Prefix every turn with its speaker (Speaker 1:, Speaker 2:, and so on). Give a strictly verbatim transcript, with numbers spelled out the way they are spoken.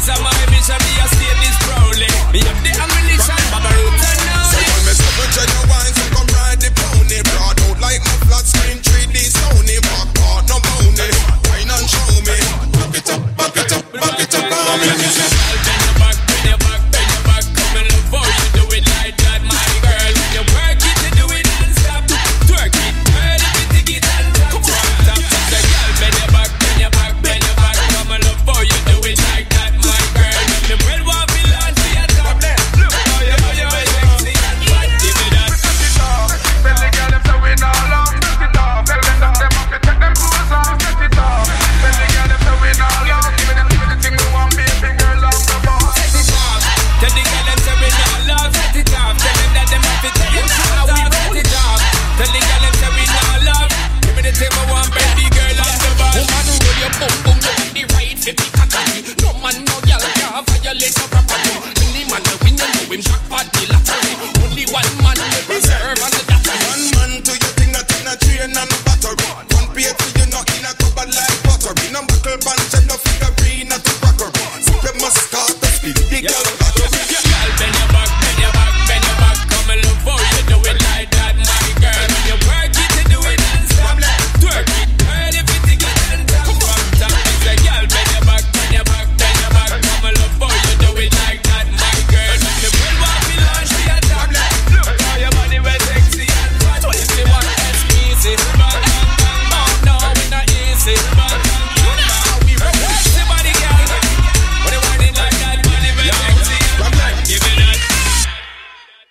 Speaker 1: It's a my mission, me a state this proudly. Me have the ammunition, Baba Roots and now.
Speaker 2: So when me stop with your wine, so come ride the pony. Broad out like my flat screen three D Sony. Back part no bounty. Wine and show me. Back it up, back it up, back it up.